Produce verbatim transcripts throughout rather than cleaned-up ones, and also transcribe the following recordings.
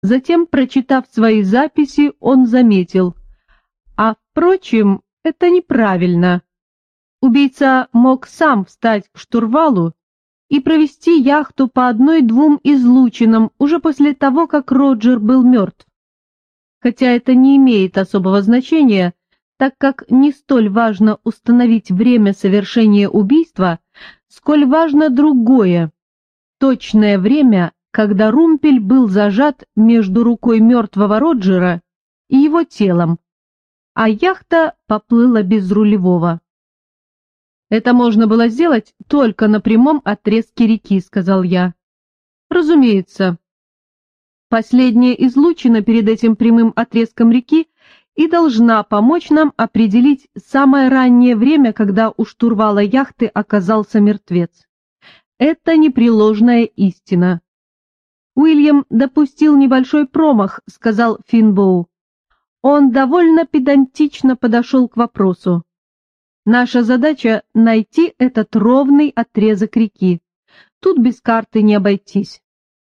Затем, прочитав свои записи, он заметил: «А, впрочем, это неправильно. Убийца мог сам встать к штурвалу и провести яхту по одной-двум излучинам уже после того, как Роджер был мертв. Хотя это не имеет особого значения, так как не столь важно установить время совершения убийства, сколь важно другое — точное время, когда румпель был зажат между рукой мертвого Роджера и его телом, а яхта поплыла без рулевого». «Это можно было сделать только на прямом отрезке реки», — сказал я. «Разумеется. Последняя излучина перед этим прямым отрезком реки и должна помочь нам определить самое раннее время, когда у штурвала яхты оказался мертвец. Это непреложная истина». «Уильям допустил небольшой промах», — сказал Финбоу. «Он довольно педантично подошел к вопросу. Наша задача — найти этот ровный отрезок реки. Тут без карты не обойтись».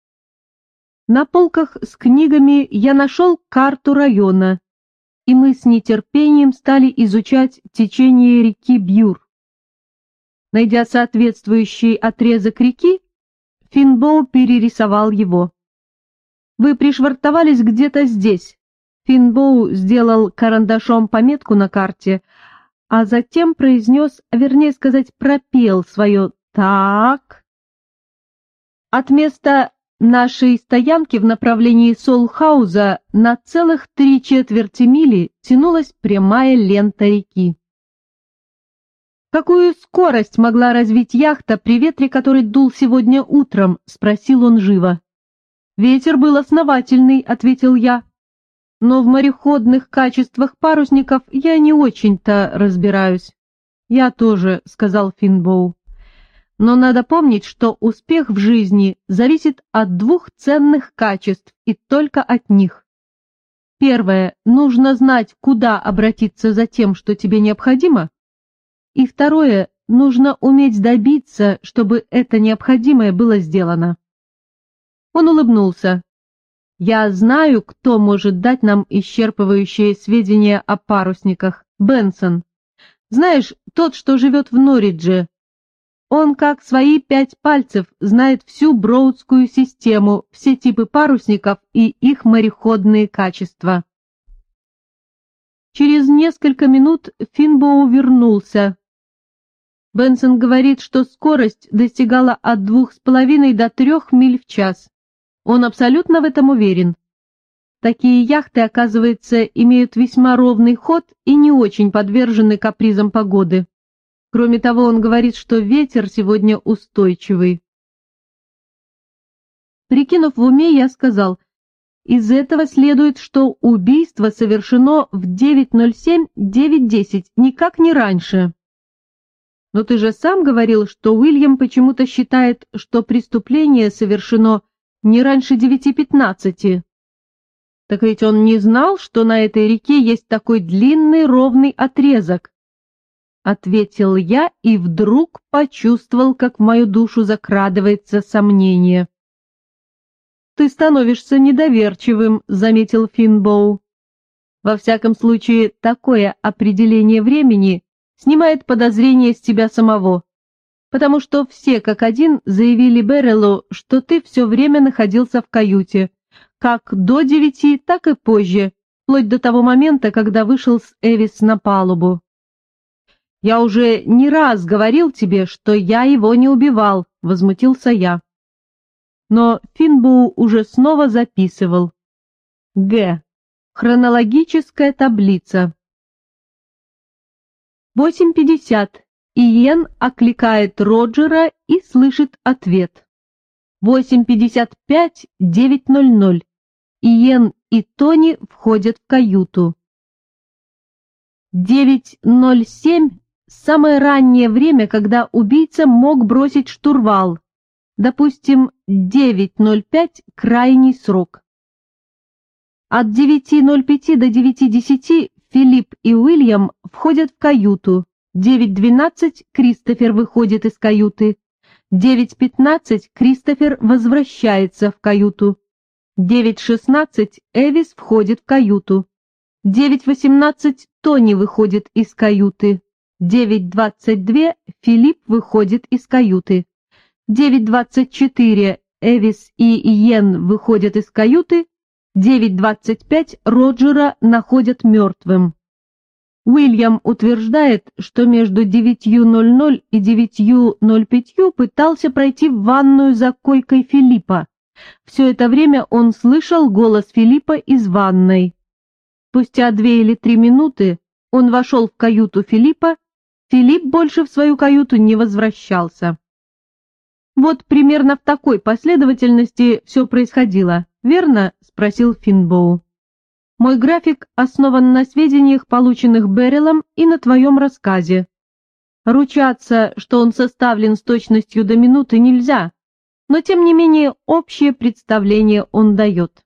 На полках с книгами я нашел карту района, и мы с нетерпением стали изучать течение реки Бьюр. Найдя соответствующий отрезок реки, Финбоу перерисовал его. «Вы пришвартовались где-то здесь». Финбоу сделал карандашом пометку на карте, а затем произнес, вернее сказать, пропел свое «так». От места нашей стоянки в направлении Солхауза на целых три четверти мили тянулась прямая лента реки. «Какую скорость могла развить яхта при ветре, который дул сегодня утром?» — спросил он живо. «Ветер был основательный», — ответил я. «Но в мореходных качествах парусников я не очень-то разбираюсь». «Я тоже», — сказал Финбоу. «Но надо помнить, что успех в жизни зависит от двух ценных качеств и только от них. Первое — нужно знать, куда обратиться за тем, что тебе необходимо. И второе — нужно уметь добиться, чтобы это необходимое было сделано». Он улыбнулся. «Я знаю, кто может дать нам исчерпывающие сведения о парусниках. Бенсон. Знаешь, тот, что живет в Норридже. Он, как свои пять пальцев, знает всю Броудскую систему, все типы парусников и их мореходные качества». Через несколько минут Финбоу вернулся. Бенсон говорит, что скорость достигала от двух с половиной до трех миль в час. Он абсолютно в этом уверен. Такие яхты, оказывается, имеют весьма ровный ход и не очень подвержены капризам погоды. Кроме того, он говорит, что ветер сегодня устойчивый. Прикинув в уме, я сказал: из этого следует, что убийство совершено в девять ноль семь — девять десять, никак не раньше. Но ты же сам говорил, что Уильям почему-то считает, что преступление совершено не раньше девяти пятнадцати. Так ведь он не знал, что на этой реке есть такой длинный ровный отрезок. Ответил я и вдруг почувствовал, как в мою душу закрадывается сомнение. «Ты становишься недоверчивым», — заметил Финбоу. «Во всяком случае, такое определение времени снимает подозрение с тебя самого, потому что все как один заявили Берреллу, что ты все время находился в каюте, как до девяти, так и позже, вплоть до того момента, когда вышел с Эвис на палубу. Я уже не раз говорил тебе, что я его не убивал», — возмутился я. Но Финбоу уже снова записывал. Г. Хронологическая таблица. восемь пятьдесят. Иен окликает Роджера и слышит ответ. восемь пятьдесят пять — девять ноль ноль. Иен и Тони входят в каюту. девять ноль семь — самое раннее время, когда убийца мог бросить штурвал. Допустим, девять ноль пять — крайний срок. От девяти ноль пять до девяти десять Филипп и Уильям входят в каюту. девять двенадцать Кристофер выходит из каюты. девять пятнадцать Кристофер возвращается в каюту. девять шестнадцать Эвис входит в каюту. девять восемнадцать Тони выходит из каюты. девять двадцать два Филипп выходит из каюты. девять двадцать четыре Эвис и Йен выходят из каюты. девять двадцать пять Роджера находят мертвым. Уильям утверждает, что между девятью ноль ноль и девятью ноль пять пытался пройти в ванную за койкой Филиппа. Все это время он слышал голос Филиппа из ванной. Спустя две или три минуты он вошел в каюту Филиппа. Филипп больше в свою каюту не возвращался. Вот примерно в такой последовательности все происходило, верно? — спросил Финбоу. Мой график основан на сведениях, полученных Берриллом, и на твоем рассказе. Ручаться, что он составлен с точностью до минуты, нельзя, но тем не менее общее представление он дает.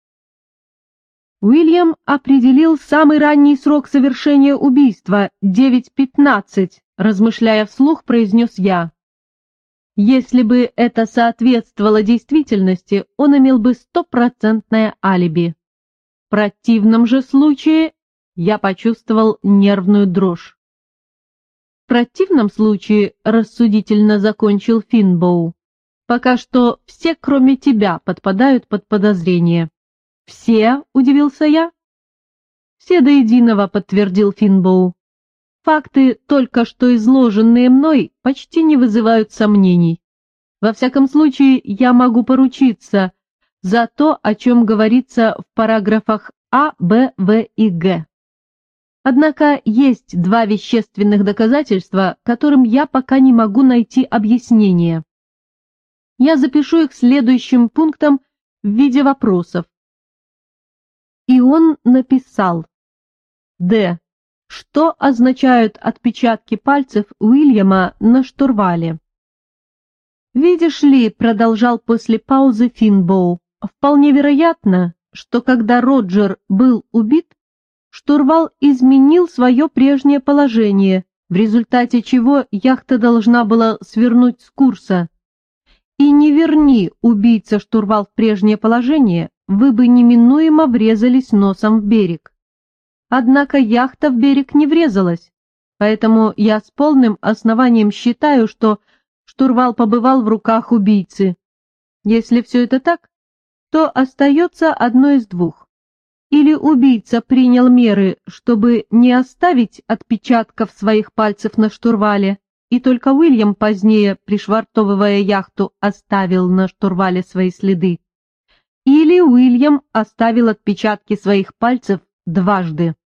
Уильям определил самый ранний срок совершения убийства — девять пятнадцать, размышляя вслух, произнес я. Если бы это соответствовало действительности, он имел бы стопроцентное алиби. В противном же случае я почувствовал нервную дрожь. В противном случае, рассудительно закончил Финбоу, пока что все, кроме тебя, подпадают под подозрение. «Все?» — удивился я. «Все до единого», — подтвердил Финбоу. «Факты, только что изложенные мной, почти не вызывают сомнений. Во всяком случае, я могу поручиться за то, о чем говорится в параграфах А, Б, В и Г. Однако есть два вещественных доказательства, которым я пока не могу найти объяснение. Я запишу их следующим пунктом в виде вопросов. И он написал: Д. Что означают отпечатки пальцев Уильяма на штурвале? «Видишь ли», — продолжал после паузы Финбоу, «вполне вероятно, что когда Роджер был убит, штурвал изменил свое прежнее положение, в результате чего яхта должна была свернуть с курса. И не верни убийца штурвал в прежнее положение, вы бы неминуемо врезались носом в берег. Однако яхта в берег не врезалась, поэтому я с полным основанием считаю, что штурвал побывал в руках убийцы. Если все это так, то остается одно из двух. Или убийца принял меры, чтобы не оставить отпечатков своих пальцев на штурвале, и только Уильям позднее, пришвартовывая яхту, оставил на штурвале свои следы. Или Уильям оставил отпечатки своих пальцев дважды.